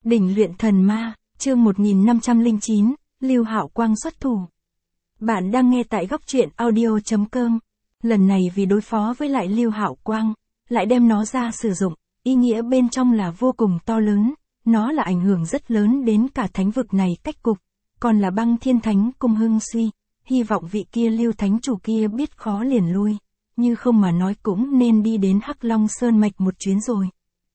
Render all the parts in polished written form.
Đỉnh luyện thần ma, chương 1509, Lưu Hạo Quang xuất thủ. Bạn đang nghe tại góc truyện audio.com. Lần này vì đối phó với lại Lưu Hạo Quang, lại đem nó ra sử dụng, ý nghĩa bên trong là vô cùng to lớn, nó là ảnh hưởng rất lớn đến cả thánh vực này cách cục, còn là Băng Thiên Thánh Cung hưng suy, hy vọng vị kia Lưu Thánh Chủ kia biết khó liền lui, như không mà nói cũng nên đi đến Hắc Long Sơn Mạch một chuyến rồi.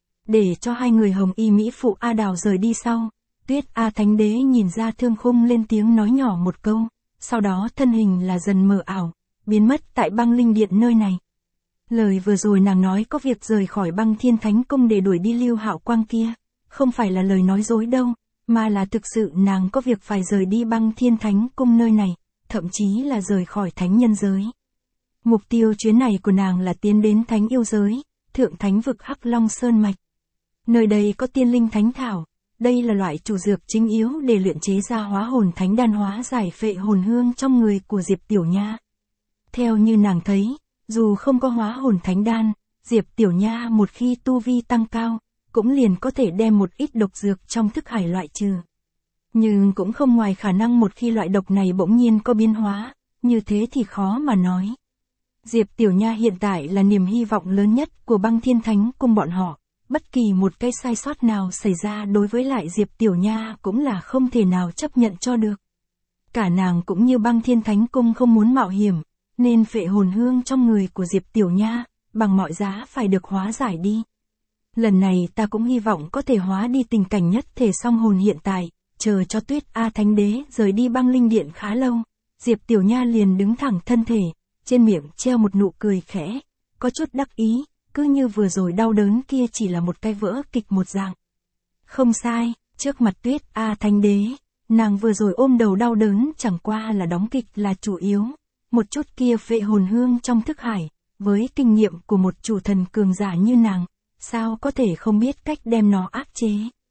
Để cho hai người Hồng Y Mỹ Phụ A Đào rời đi sau, Tuyết A Thánh Đế nhìn ra Thương Khung lên tiếng nói nhỏ một câu, sau đó thân hình là dần mờ ảo, biến mất tại Băng Linh Điện nơi này. Lời vừa rồi nàng nói có việc rời khỏi Băng Thiên Thánh Cung để đuổi đi Lưu Hạo Quang kia, không phải là lời nói dối đâu, mà là thực sự nàng có việc phải rời đi Băng Thiên Thánh Cung nơi này, thậm chí là rời khỏi thánh nhân giới. Mục tiêu chuyến này của nàng là tiến đến thánh yêu giới, thượng thánh vực Hắc Long Sơn Mạch. Nơi đây có tiên linh thánh thảo, đây là loại chủ dược chính yếu để luyện chế ra hóa hồn thánh đan hóa giải phệ hồn hương trong người của Diệp Tiểu Nha. Theo như nàng thấy, dù không có hóa hồn thánh đan, Diệp Tiểu Nha một khi tu vi tăng cao, cũng liền có thể đem một ít độc dược trong thức hải loại trừ. Nhưng cũng không ngoài khả năng một khi loại độc này bỗng nhiên có biến hóa, như thế thì khó mà nói. Diệp Tiểu Nha hiện tại là niềm hy vọng lớn nhất của Băng Thiên Thánh Cung bọn họ. Bất kỳ một cái sai sót nào xảy ra đối với lại Diệp Tiểu Nha cũng là không thể nào chấp nhận cho được. Cả nàng cũng như Băng Thiên Thánh Cung không muốn mạo hiểm, nên phệ hồn hương trong người của Diệp Tiểu Nha, bằng mọi giá phải được hóa giải đi. Lần này ta cũng hy vọng có thể hóa đi tình cảnh nhất thể song hồn hiện tại, chờ cho Tuyết A Thánh Đế rời đi Băng Linh Điện khá lâu. Diệp Tiểu Nha liền đứng thẳng thân thể, trên miệng treo một nụ cười khẽ, có chút đắc ý. Cứ như vừa rồi đau đớn kia chỉ là một cái vỡ kịch một dạng. Không sai, trước mặt Tuyết A Thánh Đế, nàng vừa rồi ôm đầu đau đớn chẳng qua là đóng kịch là chủ yếu. Một chút kia phệ hồn hương trong thức hải, với kinh nghiệm của một chủ thần cường giả như nàng, sao có thể không biết cách đem nó áp chế.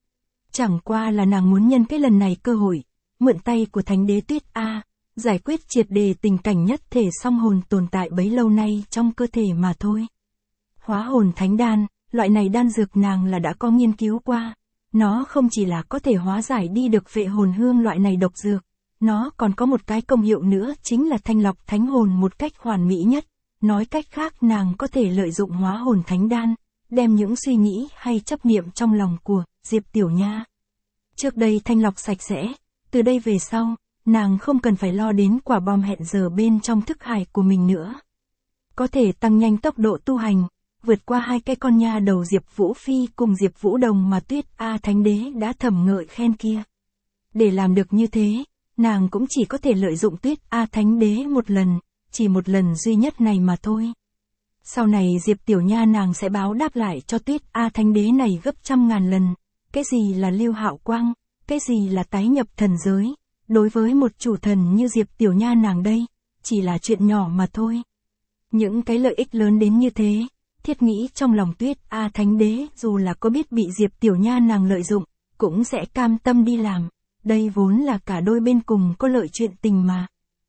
Chẳng qua là nàng muốn nhân cái lần này cơ hội, mượn tay của Thánh Đế Tuyết A, giải quyết triệt đề tình cảnh nhất thể song hồn tồn tại bấy lâu nay trong cơ thể mà thôi. Hóa hồn thánh đan, loại này đan dược nàng là đã có nghiên cứu qua. Nó không chỉ là có thể hóa giải đi được phệ hồn hương loại này độc dược, nó còn có một cái công hiệu nữa chính là thanh lọc thánh hồn một cách hoàn mỹ nhất. Nói cách khác nàng có thể lợi dụng hóa hồn thánh đan, đem những suy nghĩ hay chấp niệm trong lòng của Diệp Tiểu Nha trước đây thanh lọc sạch sẽ, từ đây về sau, nàng không cần phải lo đến quả bom hẹn giờ bên trong thức hải của mình nữa. Có thể tăng nhanh tốc độ tu hành, vượt qua hai cái con nha đầu Diệp Vũ Phi cùng Diệp Vũ Đồng mà Tuyết A Thánh Đế đã thầm ngợi khen kia. Để làm được như thế, nàng cũng chỉ có thể lợi dụng Tuyết A Thánh Đế một lần, chỉ một lần duy nhất này mà thôi. Sau này Diệp Tiểu Nha nàng sẽ báo đáp lại cho Tuyết A Thánh Đế này gấp trăm ngàn lần. Cái gì là Lưu Hạo Quang, cái gì là tái nhập thần giới, đối với một chủ thần như Diệp Tiểu Nha nàng đây, chỉ là chuyện nhỏ mà thôi. Những cái lợi ích lớn đến như thế, thiết nghĩ trong lòng Tuyết A Thánh Đế dù là có biết bị Diệp Tiểu Nha nàng lợi dụng, cũng sẽ cam tâm đi làm. Đây vốn là cả đôi bên cùng có lợi chuyện tình mà.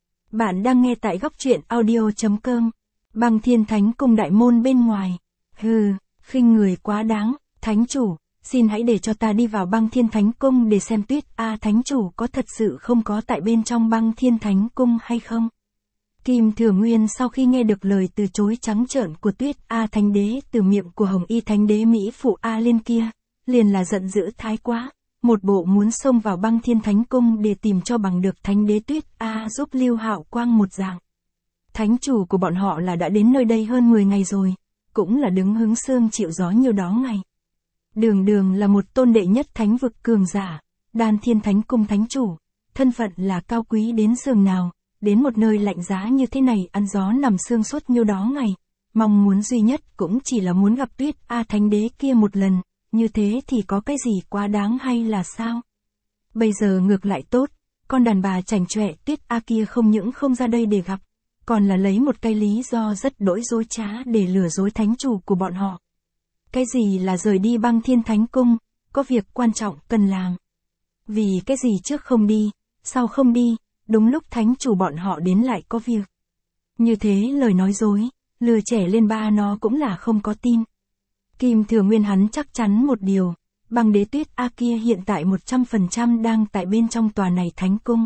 Bạn đang nghe tại góc truyện audio.com. Băng Thiên Thánh Cung đại môn bên ngoài. Hừ, khinh người quá đáng. Thánh chủ, xin hãy để cho ta đi vào Băng Thiên Thánh Cung để xem Tuyết A Thánh Chủ có thật sự không có tại bên trong Băng Thiên Thánh Cung hay không. Kim Thừa Nguyên sau khi nghe được lời từ chối trắng trợn của Tuyết A Thánh Đế từ miệng của Hồng Y Thánh Đế Mỹ Phụ A Liên kia, liền là giận dữ thái quá, một bộ muốn xông vào Băng Thiên Thánh Cung để tìm cho bằng được Thánh Đế Tuyết A giúp Lưu Hạo Quang một dạng. Thánh chủ của bọn họ là đã đến nơi đây hơn 10 ngày rồi, cũng là đứng hứng sương chịu gió nhiều đó ngày. Đường đường là một tôn đệ nhất thánh vực cường giả, Đan Thiên Thánh Cung thánh chủ, thân phận là cao quý đến giường nào. Đến một nơi lạnh giá như thế này ăn gió nằm sương suốt nhiêu đó ngày, mong muốn duy nhất cũng chỉ là muốn gặp Tuyết A Thánh Đế kia một lần, như thế thì có cái gì quá đáng hay là sao? Bây giờ ngược lại tốt, con đàn bà chảnh chọe Tuyết A kia không những không ra đây để gặp, còn là lấy một cái lý do rất đỗi dối trá để lừa dối thánh chủ của bọn họ. Cái gì là rời đi Băng Thiên Thánh Cung, có việc quan trọng cần làm. Vì cái gì trước không đi, sau không đi. Đúng lúc thánh chủ bọn họ đến lại có việc. Như thế lời nói dối, lừa trẻ lên ba nó cũng là không có tin. Kim Thừa Nguyên hắn chắc chắn một điều, Băng đế Tuyết A kia hiện tại 100% đang tại bên trong tòa này thánh cung.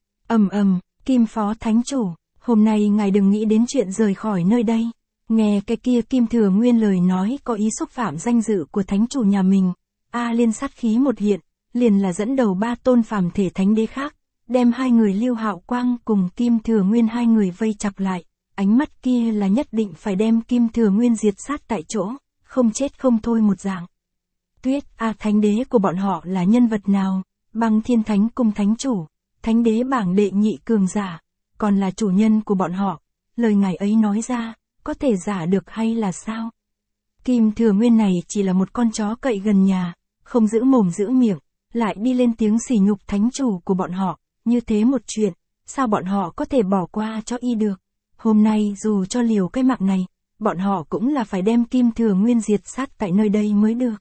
Kim phó thánh chủ, hôm nay ngài đừng nghĩ đến chuyện rời khỏi nơi đây. Nghe cái kia Kim Thừa Nguyên lời nói có ý xúc phạm danh dự của thánh chủ nhà mình. A Liên sát khí một hiện, liền là dẫn đầu 3 tôn phàm thể thánh đế khác, đem 2 người Lưu Hạo Quang cùng Kim Thừa Nguyên 2 người vây chặt lại. Ánh mắt kia là nhất định phải đem Kim Thừa Nguyên diệt sát tại chỗ, không chết không thôi một dạng. Tuyết A thánh đế của bọn họ là nhân vật nào? Băng Thiên Thánh Cung thánh chủ, thánh đế bảng đệ nhị cường giả, còn là chủ nhân của bọn họ. Lời ngài ấy nói ra, có thể giả được hay là sao? Kim Thừa Nguyên này chỉ là một con chó cậy gần nhà, không giữ mồm giữ miệng, lại đi lên tiếng sỉ nhục thánh chủ của bọn họ, như thế một chuyện, sao bọn họ có thể bỏ qua cho y được? Hôm nay dù cho liều cái mạng này, bọn họ cũng là phải đem Kim Thừa Nguyên diệt sát tại nơi đây mới được.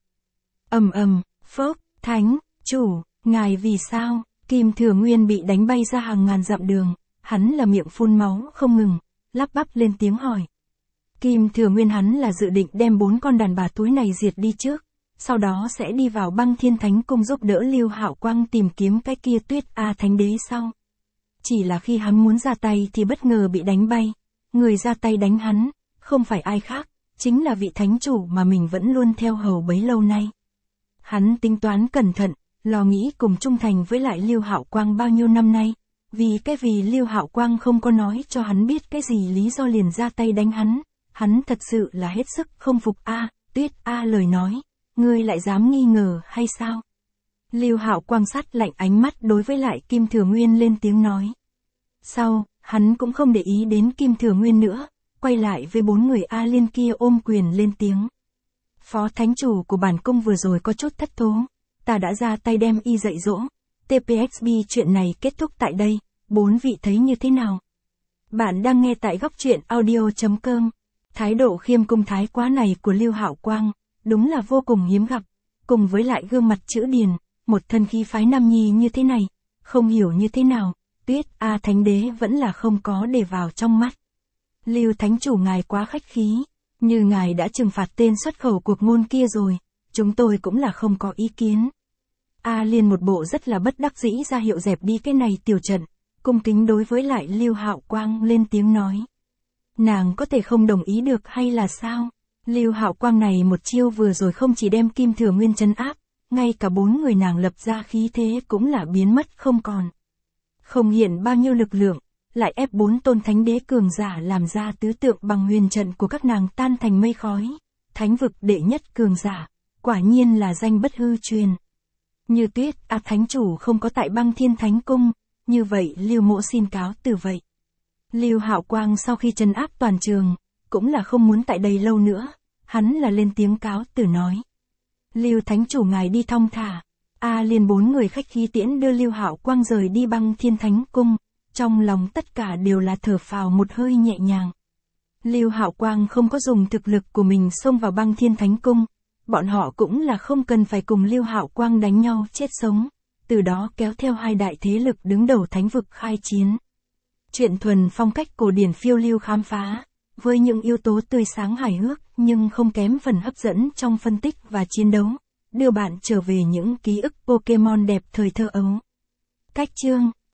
Phốc, thánh chủ, ngài vì sao? Kim Thừa Nguyên bị đánh bay ra hàng ngàn dặm đường, hắn là miệng phun máu không ngừng, lắp bắp lên tiếng hỏi. Kim Thừa Nguyên hắn là dự định đem 4 con đàn bà túi này diệt đi trước, sau đó sẽ đi vào Băng Thiên Thánh Cung giúp đỡ Lưu Hạo Quang tìm kiếm cái kia Tuyết A thánh đế sau. Chỉ là khi hắn muốn ra tay thì bất ngờ bị đánh bay, người ra tay đánh hắn, không phải ai khác, chính là vị thánh chủ mà mình vẫn luôn theo hầu bấy lâu nay. Hắn tính toán cẩn thận, lo nghĩ cùng trung thành với lại Lưu Hạo Quang bao nhiêu năm nay, vì Lưu Hạo Quang không có nói cho hắn biết cái gì lý do liền ra tay đánh hắn thật sự là hết sức không phục. Tuyết A lời nói, ngươi lại dám nghi ngờ hay sao? Lưu Hạo Quang sát lạnh ánh mắt đối với lại Kim Thừa Nguyên lên tiếng nói. Sau, hắn cũng không để ý đến Kim Thừa Nguyên nữa, quay lại với 4 người A Liên kia ôm quyền lên tiếng. Phó thánh chủ của bản cung vừa rồi có chút thất thố, ta đã ra tay đem y dạy dỗ. TPXB chuyện này kết thúc tại đây, 4 vị thấy như thế nào? Bạn đang nghe tại góc truyện audio.com. Thái độ khiêm cung thái quá này của Lưu Hạo Quang, đúng là vô cùng hiếm gặp, cùng với lại gương mặt chữ điền, một thân khí phái nam nhi như thế này, không hiểu như thế nào, Tuyết A thánh đế vẫn là không có để vào trong mắt. Lưu thánh chủ ngài quá khách khí, như ngài đã trừng phạt tên xuất khẩu cuộc ngôn kia rồi, chúng tôi cũng là không có ý kiến. A Liên một bộ rất là bất đắc dĩ ra hiệu dẹp đi cái này tiểu trận, cung kính đối với lại Lưu Hạo Quang lên tiếng nói. Nàng có thể không đồng ý được hay là sao? Lưu Hạo Quang này một chiêu vừa rồi không chỉ đem Kim Thừa Nguyên trấn áp, ngay cả 4 người nàng lập ra khí thế cũng là biến mất không còn. Không hiện bao nhiêu lực lượng, lại ép 4 tôn thánh đế cường giả làm ra tứ tượng bằng huyền trận của các nàng tan thành mây khói. Thánh vực đệ nhất cường giả, quả nhiên là danh bất hư truyền. Như Tuyết A thánh chủ không có tại Băng Thiên Thánh Cung, như vậy Lưu mỗ xin cáo từ vậy. Lưu Hạo Quang sau khi trấn áp toàn trường, cũng là không muốn tại đây lâu nữa, hắn là lên tiếng cáo từ nói. Lưu thánh chủ ngài đi thong thả. A Liên 4 người khách khí tiễn đưa Lưu Hạo Quang rời đi Băng Thiên Thánh Cung, trong lòng tất cả đều là thở phào một hơi nhẹ nhàng. Lưu Hạo Quang không có dùng thực lực của mình xông vào Băng Thiên Thánh Cung, bọn họ cũng là không cần phải cùng Lưu Hạo Quang đánh nhau chết sống, từ đó kéo theo 2 đại thế lực đứng đầu thánh vực khai chiến. Chuyện thuần phong cách cổ điển phiêu lưu khám phá, với những yếu tố tươi sáng hài hước nhưng không kém phần hấp dẫn trong phân tích và chiến đấu, đưa bạn trở về những ký ức Pokemon đẹp thời thơ ấu. Cách chương